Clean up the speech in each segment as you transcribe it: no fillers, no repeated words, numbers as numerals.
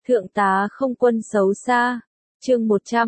Thượng tá không quân xấu xa. Chương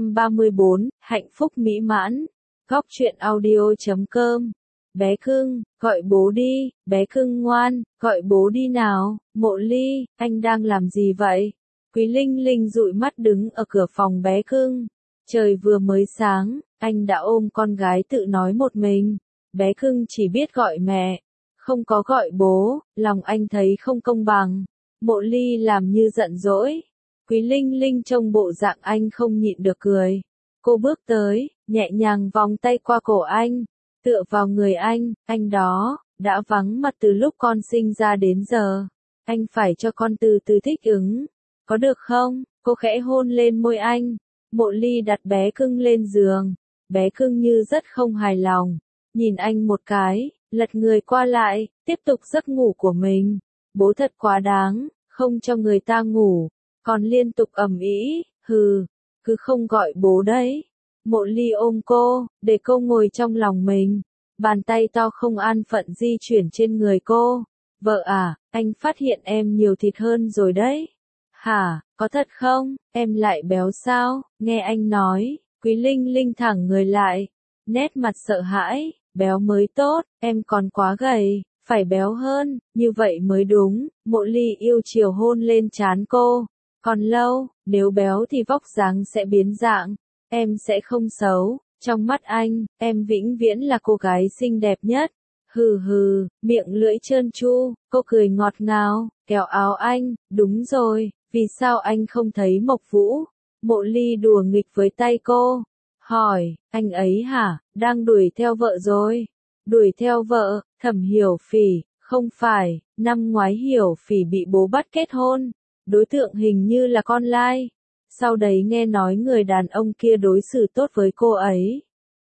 134, hạnh phúc mỹ mãn. Góc truyện audio.com. Bé cưng, gọi bố đi, bé cưng ngoan, gọi bố đi nào. Mộ Ly, anh đang làm gì vậy? Quý Linh Linh dụi mắt đứng ở cửa phòng bé cưng. Trời vừa mới sáng, anh đã ôm con gái tự nói một mình. Bé cưng chỉ biết gọi mẹ, không có gọi bố, lòng anh thấy không công bằng. Mộ Ly làm như giận dỗi. Quý Linh Linh trông bộ dạng anh không nhịn được cười. Cô bước tới, nhẹ nhàng vòng tay qua cổ anh, tựa vào người anh đó, đã vắng mặt từ lúc con sinh ra đến giờ. Anh phải cho con từ từ thích ứng. Có được không? Cô khẽ hôn lên môi anh. Mộ Ly đặt bé cưng lên giường. Bé cưng như rất không hài lòng. Nhìn anh một cái, lật người qua lại, tiếp tục giấc ngủ của mình. Bố thật quá đáng, không cho người ta ngủ, còn liên tục ầm ĩ, hừ, cứ không gọi bố đấy. Mộ Ly ôm cô, để cô ngồi trong lòng mình. Bàn tay to không an phận di chuyển trên người cô. Vợ à, anh phát hiện em nhiều thịt hơn rồi đấy. Hả, có thật không? Em lại béo sao? Nghe anh nói. Quý Linh Linh thẳng người lại, nét mặt sợ hãi. Béo mới tốt, em còn quá gầy, phải béo hơn, như vậy mới đúng. Mộ Ly yêu chiều hôn lên trán cô. Còn lâu, nếu béo thì vóc dáng sẽ biến dạng. Em sẽ không xấu, trong mắt anh, em vĩnh viễn là cô gái xinh đẹp nhất. Hừ hừ, miệng lưỡi trơn tru, cô cười ngọt ngào, kéo áo anh, đúng rồi, vì sao anh không thấy Mộc Vũ? Mộ Ly đùa nghịch với tay cô. Hỏi, anh ấy hả, đang đuổi theo vợ rồi? Đuổi theo vợ, Thẩm Hiểu Phỉ, không phải, năm ngoái Hiểu Phỉ bị bố bắt kết hôn. Đối tượng hình như là con lai. Sau đấy nghe nói người đàn ông kia đối xử tốt với cô ấy.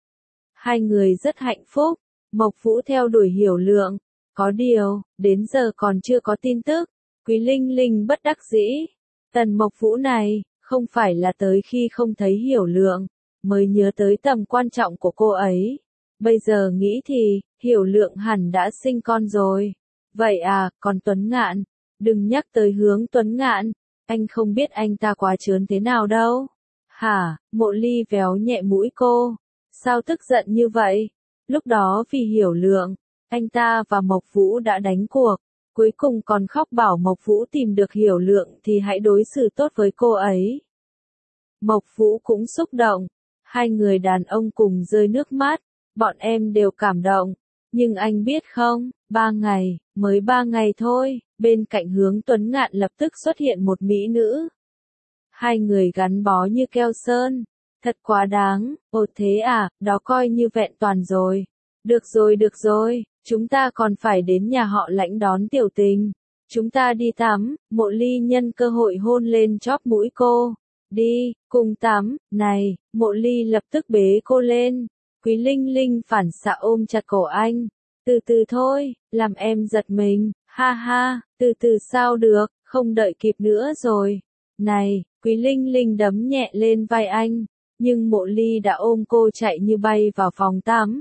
Hai người rất hạnh phúc. Mộc Vũ theo đuổi Hiểu Lượng. Có điều, đến giờ còn chưa có tin tức. Quý Linh Linh bất đắc dĩ. Tần Mộc Vũ này, không phải là tới khi không thấy Hiểu Lượng, mới nhớ tới tầm quan trọng của cô ấy. Bây giờ nghĩ thì, Hiểu Lượng hẳn đã sinh con rồi. Vậy à, còn Tuấn Ngạn? Đừng nhắc tới Hướng Tuấn Ngạn. Anh không biết anh ta quá trớn thế nào đâu. Hả, Mộ Ly véo nhẹ mũi cô. Sao tức giận như vậy? Lúc đó vì Hiểu Lượng, anh ta và Mộc Vũ đã đánh cuộc. Cuối cùng còn khóc bảo Mộc Vũ tìm được Hiểu Lượng thì hãy đối xử tốt với cô ấy. Mộc Vũ cũng xúc động. Hai người đàn ông cùng rơi nước mắt. Bọn em đều cảm động. Nhưng anh biết không, 3 ngày, mới 3 ngày thôi, bên cạnh Hướng Tuấn Ngạn lập tức xuất hiện một mỹ nữ. Hai người gắn bó như keo sơn. Thật quá đáng, ồ thế à, đó coi như vẹn toàn rồi. Được rồi, chúng ta còn phải đến nhà họ Lãnh đón tiểu tình. Chúng ta đi tắm. Mộ Ly nhân cơ hội hôn lên chóp mũi cô. Đi, cùng tắm. Này, Mộ Ly lập tức bế cô lên. Quý Linh Linh phản xạ ôm chặt cổ anh. Từ từ thôi, làm em giật mình. Ha ha, từ từ sao được, không đợi kịp nữa rồi. Này, Quý Linh Linh đấm nhẹ lên vai anh. Nhưng Mộ Ly đã ôm cô chạy như bay vào phòng tắm.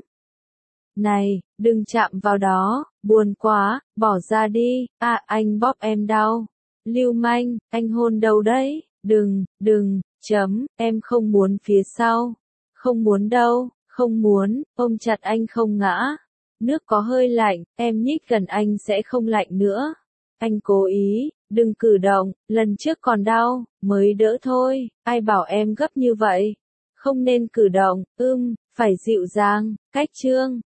Này, đừng chạm vào đó, buồn quá, bỏ ra đi. À, anh bóp em đau. Lưu manh, anh hôn đâu đấy? Đừng, em không muốn phía sau. Không muốn đâu, không muốn, ôm chặt anh không ngã. Nước có hơi lạnh, em nhích gần anh sẽ không lạnh nữa. Anh cố ý, đừng cử động, lần trước còn đau, mới đỡ thôi, ai bảo em gấp như vậy. Không nên cử động, phải dịu dàng, cách chương.